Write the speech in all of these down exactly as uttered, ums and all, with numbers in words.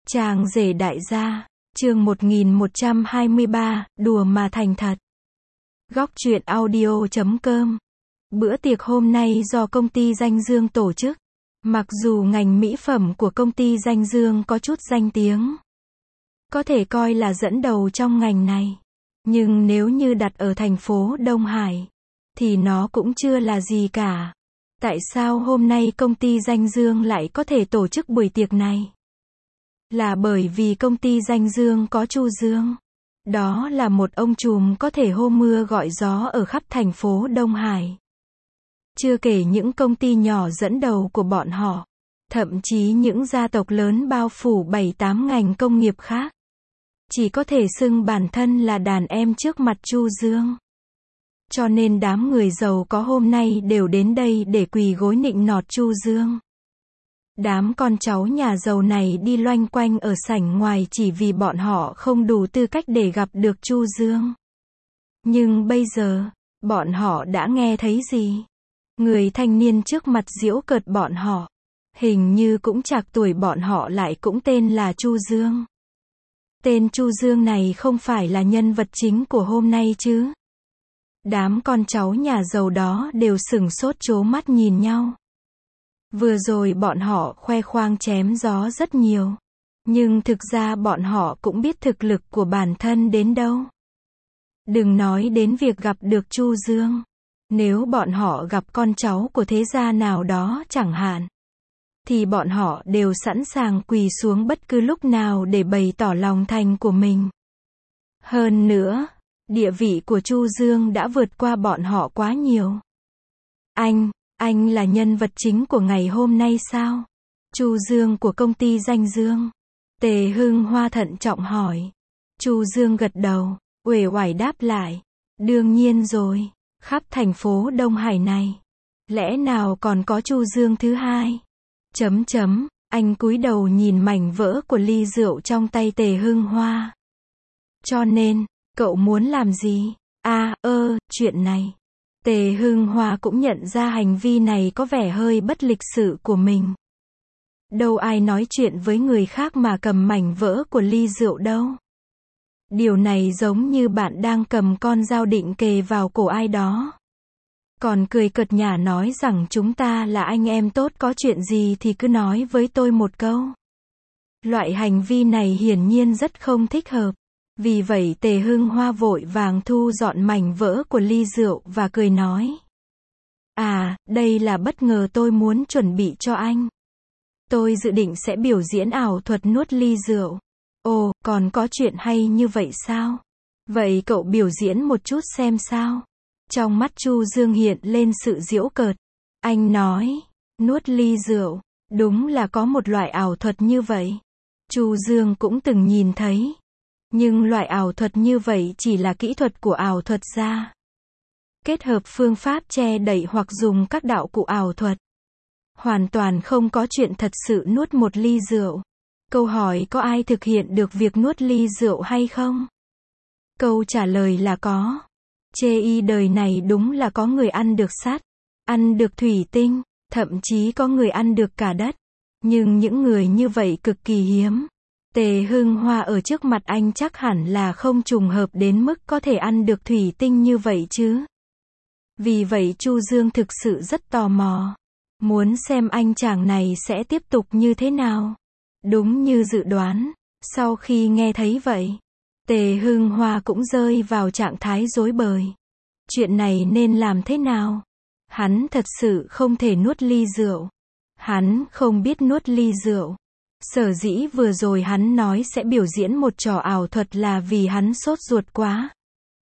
Chàng rể đại gia, chương một nghìn một trăm hai mươi ba, đùa mà thành thật. Góc truyện audio chấm com. Bữa tiệc hôm nay do công ty Danh Dương tổ chức. Mặc dù ngành mỹ phẩm của công ty Danh Dương có chút danh tiếng, có thể coi là dẫn đầu trong ngành này, nhưng nếu như đặt ở thành phố Đông Hải, thì nó cũng chưa là gì cả. Tại sao hôm nay công ty Danh Dương lại có thể tổ chức buổi tiệc này? Là bởi vì công ty Danh Dương có Chu Dương. Đó là một ông trùm có thể hô mưa gọi gió ở khắp thành phố Đông Hải. Chưa kể những công ty nhỏ dẫn đầu của bọn họ, thậm chí những gia tộc lớn bao phủ bảy tám ngành công nghiệp khác, chỉ có thể xưng bản thân là đàn em trước mặt Chu Dương. Cho nên đám người giàu có hôm nay đều đến đây để quỳ gối nịnh nọt Chu Dương. Đám con cháu nhà giàu này đi loanh quanh ở sảnh ngoài chỉ vì bọn họ không đủ tư cách để gặp được Chu Dương. Nhưng bây giờ, bọn họ đã nghe thấy gì? Người thanh niên trước mặt giễu cợt bọn họ, hình như cũng trạc tuổi bọn họ lại cũng tên là Chu Dương. Tên Chu Dương này không phải là nhân vật chính của hôm nay chứ? Đám con cháu nhà giàu đó đều sửng sốt trố mắt nhìn nhau. Vừa rồi bọn họ khoe khoang chém gió rất nhiều, nhưng thực ra bọn họ cũng biết thực lực của bản thân đến đâu. Đừng nói đến việc gặp được Chu Dương. Nếu bọn họ gặp con cháu của thế gia nào đó chẳng hạn, thì bọn họ đều sẵn sàng quỳ xuống bất cứ lúc nào để bày tỏ lòng thành của mình. Hơn nữa, địa vị của Chu Dương đã vượt qua bọn họ quá nhiều. Anh, anh là nhân vật chính của ngày hôm nay sao? Chu Dương của công ty Danh Dương. Tề Hưng Hoa thận trọng hỏi. Chu Dương gật đầu, uể oải đáp lại. Đương nhiên rồi, khắp thành phố Đông Hải này, lẽ nào còn có Chu Dương thứ hai? Chấm chấm, anh cúi đầu nhìn mảnh vỡ của ly rượu trong tay Tề Hưng Hoa. Cho nên, cậu muốn làm gì? À, ơ, chuyện này. Tề Hưng Hoa cũng nhận ra hành vi này có vẻ hơi bất lịch sự của mình. Đâu ai nói chuyện với người khác mà cầm mảnh vỡ của ly rượu đâu. Điều này giống như bạn đang cầm con dao định kề vào cổ ai đó. Còn cười cợt nhả nói rằng chúng ta là anh em tốt, có chuyện gì thì cứ nói với tôi một câu. Loại hành vi này hiển nhiên rất không thích hợp. Vì vậy Tề Hưng Hoa vội vàng thu dọn mảnh vỡ của ly rượu và cười nói. À, đây là bất ngờ tôi muốn chuẩn bị cho anh. Tôi dự định sẽ biểu diễn ảo thuật nuốt ly rượu. Ồ, còn có chuyện hay như vậy sao? Vậy cậu biểu diễn một chút xem sao? Trong mắt Chu Dương hiện lên sự giễu cợt. Anh nói, nuốt ly rượu, đúng là có một loại ảo thuật như vậy. Chu Dương cũng từng nhìn thấy. Nhưng loại ảo thuật như vậy chỉ là kỹ thuật của ảo thuật gia. Kết hợp phương pháp che đậy hoặc dùng các đạo cụ ảo thuật. Hoàn toàn không có chuyện thật sự nuốt một ly rượu. Câu hỏi có ai thực hiện được việc nuốt ly rượu hay không? Câu trả lời là có. Chê y đời này đúng là có người ăn được sắt, ăn được thủy tinh, thậm chí có người ăn được cả đất. Nhưng những người như vậy cực kỳ hiếm. Tề Hưng Hoa ở trước mặt anh chắc hẳn là không trùng hợp đến mức có thể ăn được thủy tinh như vậy chứ. Vì vậy Chu Dương thực sự rất tò mò. Muốn xem anh chàng này sẽ tiếp tục như thế nào. Đúng như dự đoán, sau khi nghe thấy vậy, Tề Hưng Hoa cũng rơi vào trạng thái rối bời. Chuyện này nên làm thế nào? Hắn thật sự không thể nuốt ly rượu. Hắn không biết nuốt ly rượu. Sở dĩ vừa rồi hắn nói sẽ biểu diễn một trò ảo thuật là vì hắn sốt ruột quá.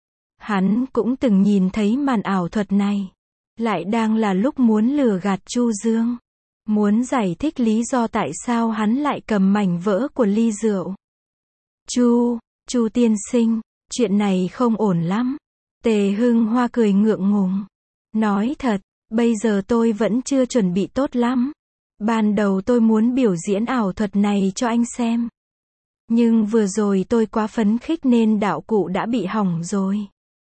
Hắn cũng từng nhìn thấy màn ảo thuật này. Lại đang là lúc muốn lừa gạt Chu Dương. Muốn giải thích lý do tại sao hắn lại cầm mảnh vỡ của ly rượu. Chu, Chu tiên sinh, chuyện này không ổn lắm. Tề Hưng Hoa cười ngượng ngùng. Nói thật, bây giờ tôi vẫn chưa chuẩn bị tốt lắm. Ban đầu tôi muốn biểu diễn ảo thuật này cho anh xem. Nhưng vừa rồi tôi quá phấn khích nên đạo cụ đã bị hỏng rồi.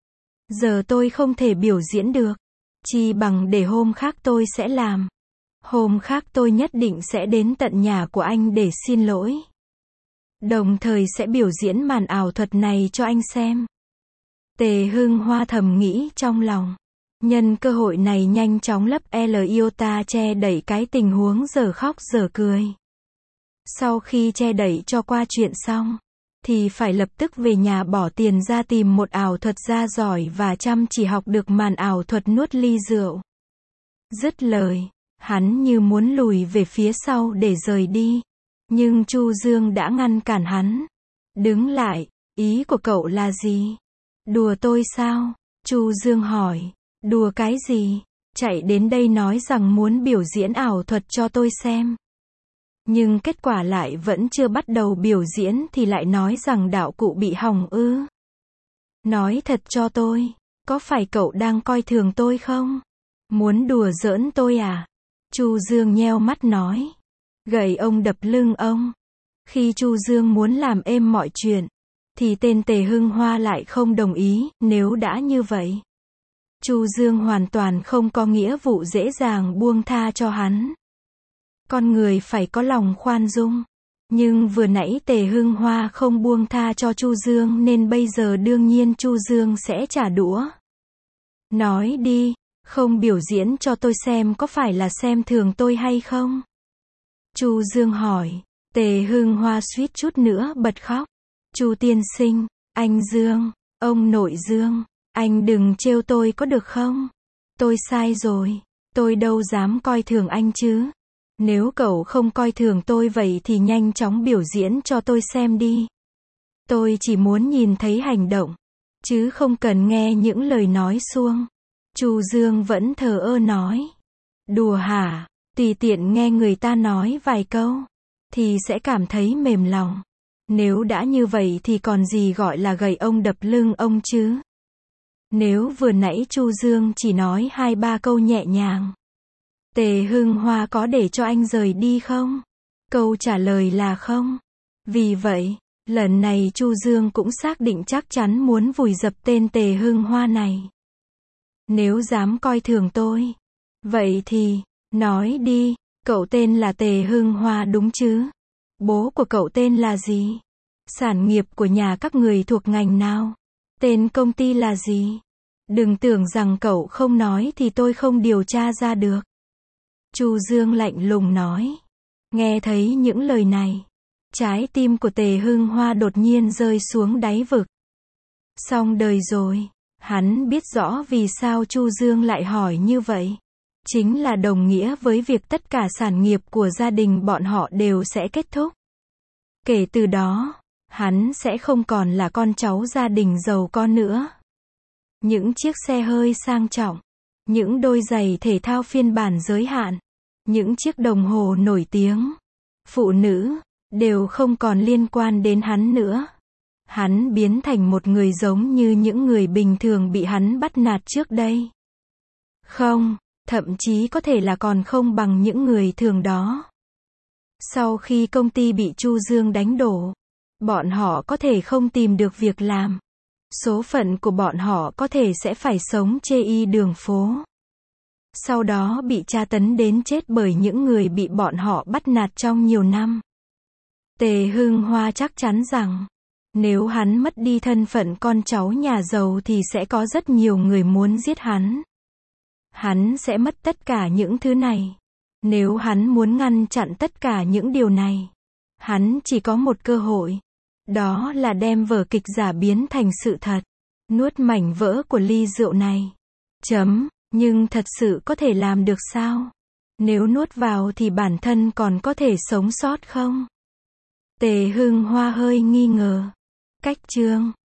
Giờ tôi không thể biểu diễn được. Chi bằng để hôm khác tôi sẽ làm. Hôm khác tôi nhất định sẽ đến tận nhà của anh để xin lỗi. Đồng thời sẽ biểu diễn màn ảo thuật này cho anh xem. Tề Hưng Hoa thầm nghĩ trong lòng. Nhân cơ hội này nhanh chóng lấp L iota che đẩy cái tình huống giờ khóc giờ cười. Sau khi che đẩy cho qua chuyện xong, thì phải lập tức về nhà bỏ tiền ra tìm một ảo thuật gia giỏi và chăm chỉ học được màn ảo thuật nuốt ly rượu. Dứt lời, hắn như muốn lùi về phía sau để rời đi. Nhưng Chu Dương đã ngăn cản hắn. Đứng lại, ý của cậu là gì? Đùa tôi sao? Chu Dương hỏi. Đùa cái gì? Chạy đến đây nói rằng muốn biểu diễn ảo thuật cho tôi xem. Nhưng kết quả lại vẫn chưa bắt đầu biểu diễn thì lại nói rằng đạo cụ bị hỏng ư? Nói thật cho tôi, có phải cậu đang coi thường tôi không? Muốn đùa giỡn tôi à? Chu Dương nheo mắt nói. Gậy ông đập lưng ông. Khi Chu Dương muốn làm êm mọi chuyện, thì tên Tề Hưng Hoa lại không đồng ý. Nếu đã như vậy, Chu Dương hoàn toàn không có nghĩa vụ dễ dàng buông tha cho hắn. Con người phải có lòng khoan dung. Nhưng vừa nãy Tề Hưng Hoa không buông tha cho Chu Dương nên bây giờ đương nhiên Chu Dương sẽ trả đũa. Nói đi, không biểu diễn cho tôi xem có phải là xem thường tôi hay không? Chu Dương hỏi. Tề Hưng Hoa suýt chút nữa bật khóc. Chu tiên sinh, anh Dương, ông nội Dương, anh đừng trêu tôi có được không? Tôi sai rồi, tôi đâu dám coi thường anh chứ. Nếu cậu không coi thường tôi vậy thì nhanh chóng biểu diễn cho tôi xem đi. Tôi chỉ muốn nhìn thấy hành động, chứ không cần nghe những lời nói suông. Chu Dương vẫn thờ ơ nói. Đùa hả? Tùy tiện nghe người ta nói vài câu, thì sẽ cảm thấy mềm lòng. Nếu đã như vậy thì còn gì gọi là gậy ông đập lưng ông chứ? Nếu vừa nãy Chu Dương chỉ nói hai ba câu nhẹ nhàng, Tề Hưng Hoa có để cho anh rời đi không? Câu trả lời là không. Vì vậy, lần này Chu Dương cũng xác định chắc chắn muốn vùi dập tên Tề Hưng Hoa này. Nếu dám coi thường tôi, vậy thì, nói đi, cậu tên là Tề Hưng Hoa đúng chứ? Bố của cậu tên là gì? Sản nghiệp của nhà các người thuộc ngành nào? Tên công ty là gì? Đừng tưởng rằng cậu không nói thì tôi không điều tra ra được. Chu Dương lạnh lùng nói. Nghe thấy những lời này, trái tim của Tề Hưng Hoa đột nhiên rơi xuống đáy vực. Xong đời rồi, hắn biết rõ vì sao Chu Dương lại hỏi như vậy. Chính là đồng nghĩa với việc tất cả sản nghiệp của gia đình bọn họ đều sẽ kết thúc. Kể từ đó, hắn sẽ không còn là con cháu gia đình giàu có nữa. Những chiếc xe hơi sang trọng, những đôi giày thể thao phiên bản giới hạn, những chiếc đồng hồ nổi tiếng, phụ nữ, đều không còn liên quan đến hắn nữa. Hắn biến thành một người giống như những người bình thường bị hắn bắt nạt trước đây. Không, thậm chí có thể là còn không bằng những người thường đó. Sau khi công ty bị Chu Dương đánh đổ, bọn họ có thể không tìm được việc làm. Số phận của bọn họ có thể sẽ phải sống chê y đường phố. Sau đó bị tra tấn đến chết bởi những người bị bọn họ bắt nạt trong nhiều năm. Tề Hưng Hoa chắc chắn rằng, nếu hắn mất đi thân phận con cháu nhà giàu thì sẽ có rất nhiều người muốn giết hắn. Hắn sẽ mất tất cả những thứ này. Nếu hắn muốn ngăn chặn tất cả những điều này, hắn chỉ có một cơ hội. Đó là đem vở kịch giả biến thành sự thật. Nuốt mảnh vỡ của ly rượu này. Chấm. Nhưng thật sự có thể làm được sao? Nếu nuốt vào thì bản thân còn có thể sống sót không? Tề Hưng Hoa hơi nghi ngờ. Cách chương